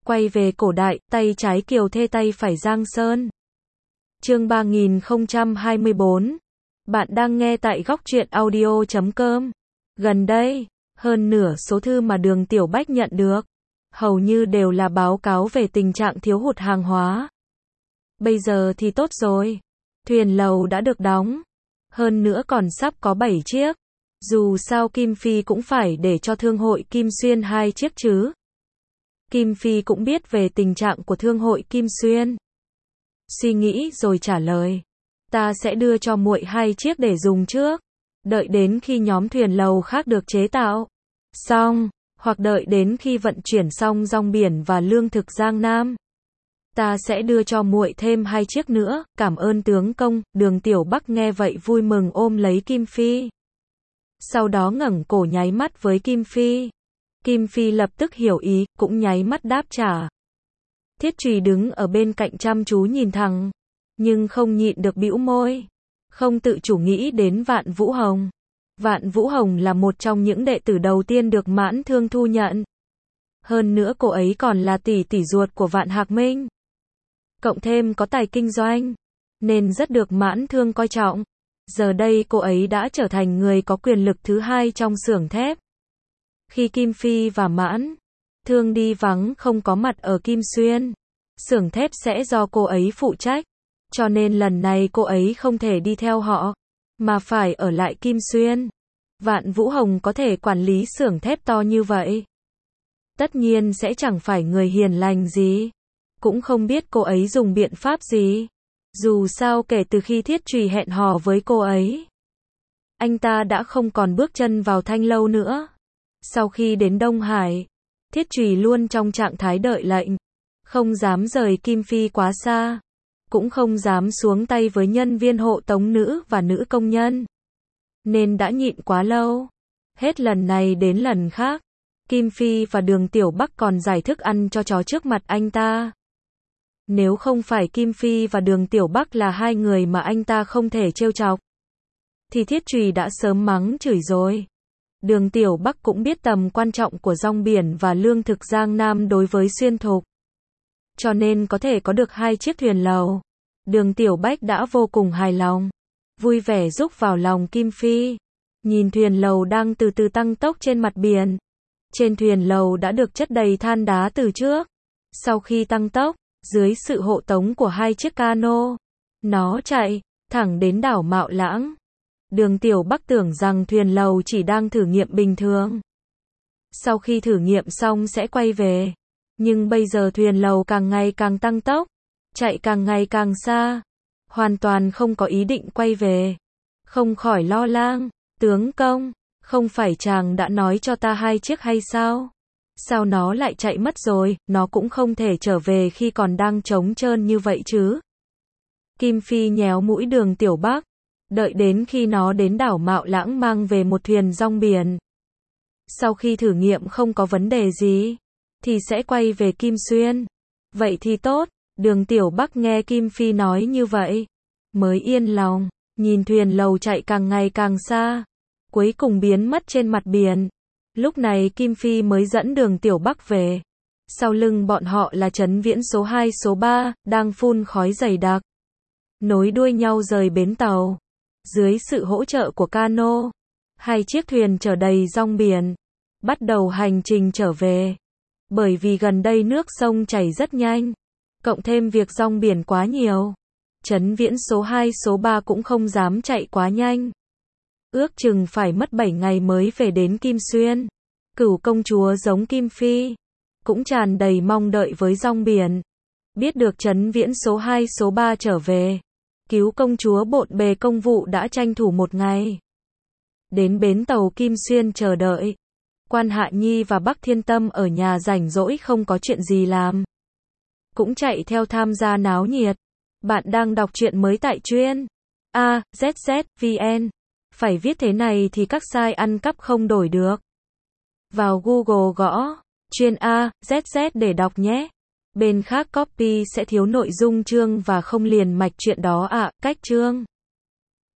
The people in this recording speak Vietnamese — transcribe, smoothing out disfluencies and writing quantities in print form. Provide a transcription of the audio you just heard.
Quay về cổ đại, tay trái Kiều Thê tay phải Giang Sơn. Chương 3024. Bạn đang nghe tại góc truyện audio.com. Gần đây, hơn nửa số thư mà Đường Tiểu Bách nhận được, hầu như đều là báo cáo về tình trạng thiếu hụt hàng hóa. Bây giờ thì tốt rồi. Thuyền lầu đã được đóng. Hơn nữa còn sắp có 7 chiếc. Dù sao Kim Phi cũng phải để cho thương hội Kim Xuyên 2 chiếc chứ. Kim Phi cũng biết về tình trạng của thương hội Kim Xuyên. Suy nghĩ rồi trả lời. Ta sẽ đưa cho muội 2 chiếc để dùng trước. Đợi đến khi nhóm thuyền lầu khác được chế tạo xong, hoặc đợi đến khi vận chuyển xong rong biển và lương thực Giang Nam, ta sẽ đưa cho muội thêm 2 chiếc nữa, cảm ơn tướng công. Đường Tiểu Bắc nghe vậy vui mừng ôm lấy Kim Phi. Sau đó ngẩng cổ nháy mắt với Kim Phi. Kim Phi lập tức hiểu ý, cũng nháy mắt đáp trả. Thiết Trùy đứng ở bên cạnh chăm chú nhìn thẳng, nhưng không nhịn được bĩu môi, không tự chủ nghĩ đến Vạn Vũ Hồng. Vạn Vũ Hồng là một trong những đệ tử đầu tiên được Mãn Thương thu nhận. Hơn nữa cô ấy còn là tỷ tỷ ruột của Vạn Hạc Minh. Cộng thêm có tài kinh doanh, nên rất được Mãn Thương coi trọng. Giờ đây cô ấy đã trở thành người có quyền lực thứ 2 trong xưởng thép. Khi Kim Phi và Mãn Thương đi vắng không có mặt ở Kim Xuyên, xưởng thép sẽ do cô ấy phụ trách. Cho nên lần này cô ấy không thể đi theo họ, mà phải ở lại Kim Xuyên. Vạn Vũ Hồng có thể quản lý xưởng thép to như vậy, tất nhiên sẽ chẳng phải người hiền lành gì. Cũng không biết cô ấy dùng biện pháp gì. Dù sao kể từ khi Thiết Trùy hẹn hò với cô ấy, anh ta đã không còn bước chân vào Thanh Lâu nữa. Sau khi đến Đông Hải, Thiết Trùy luôn trong trạng thái đợi lệnh, không dám rời Kim Phi quá xa, cũng không dám xuống tay với nhân viên hộ tống nữ và nữ công nhân, nên đã nhịn quá lâu. Hết lần này đến lần khác, Kim Phi và Đường Tiểu Bắc còn giải thức ăn cho chó trước mặt anh ta. Nếu không phải Kim Phi và Đường Tiểu Bắc là 2 người mà anh ta không thể trêu chọc, thì Thiết Trùy đã sớm mắng chửi rồi. Đường Tiểu Bắc cũng biết tầm quan trọng của rong biển và lương thực Giang Nam đối với xuyên thục, cho nên có thể có được 2 chiếc thuyền lầu, Đường Tiểu Bách đã vô cùng hài lòng, vui vẻ rúc vào lòng Kim Phi. Nhìn thuyền lầu đang từ từ tăng tốc trên mặt biển. Trên thuyền lầu đã được chất đầy than đá từ trước. Sau khi tăng tốc, dưới sự hộ tống của 2 chiếc cano, nó chạy thẳng đến đảo Mạo Lãng. Đường Tiểu Bắc tưởng rằng thuyền lầu chỉ đang thử nghiệm bình thường, sau khi thử nghiệm xong sẽ quay về. Nhưng bây giờ thuyền lầu càng ngày càng tăng tốc, chạy càng ngày càng xa, hoàn toàn không có ý định quay về. Không khỏi lo lắng. Tướng công, không phải chàng đã nói cho ta 2 chiếc hay sao? Sao nó lại chạy mất rồi? Nó cũng không thể trở về khi còn đang trống trơn như vậy chứ. Kim Phi nhéo mũi Đường Tiểu Bắc. Đợi đến khi nó đến đảo Mạo Lãng mang về một thuyền rong biển. Sau khi thử nghiệm không có vấn đề gì, thì sẽ quay về Kim Xuyên. Vậy thì tốt. Đường Tiểu Bắc nghe Kim Phi nói như vậy, mới yên lòng. Nhìn thuyền lầu chạy càng ngày càng xa, cuối cùng biến mất trên mặt biển. Lúc này Kim Phi mới dẫn Đường Tiểu Bắc về. Sau lưng bọn họ là Trấn Viễn số 2 số 3, đang phun khói dày đặc, nối đuôi nhau rời bến tàu. Dưới sự hỗ trợ của cano, 2 chiếc thuyền chở đầy rong biển, bắt đầu hành trình trở về. Bởi vì gần đây nước sông chảy rất nhanh, cộng thêm việc rong biển quá nhiều, Trấn Viễn số 2 số 3 cũng không dám chạy quá nhanh. Ước chừng phải mất 7 ngày mới về đến Kim Xuyên. Cửu công chúa giống Kim Phi, cũng tràn đầy mong đợi với rong biển. Biết được Trấn Viễn số 2 số 3 trở về, cứu công chúa bộn bề công vụ đã tranh thủ 1 ngày. Đến bến tàu Kim Xuyên chờ đợi. Quan Hạ Nhi và Bắc Thiên Tâm ở nhà rảnh rỗi không có chuyện gì làm, cũng chạy theo tham gia náo nhiệt. Bạn đang đọc truyện mới tại truyện AZZ.vn. Phải viết thế này thì các site ăn cắp không đổi được. Vào Google gõ truyện AZZ để đọc nhé. Bên khác copy sẽ thiếu nội dung chương và không liền mạch truyện đó ạ. Cách chương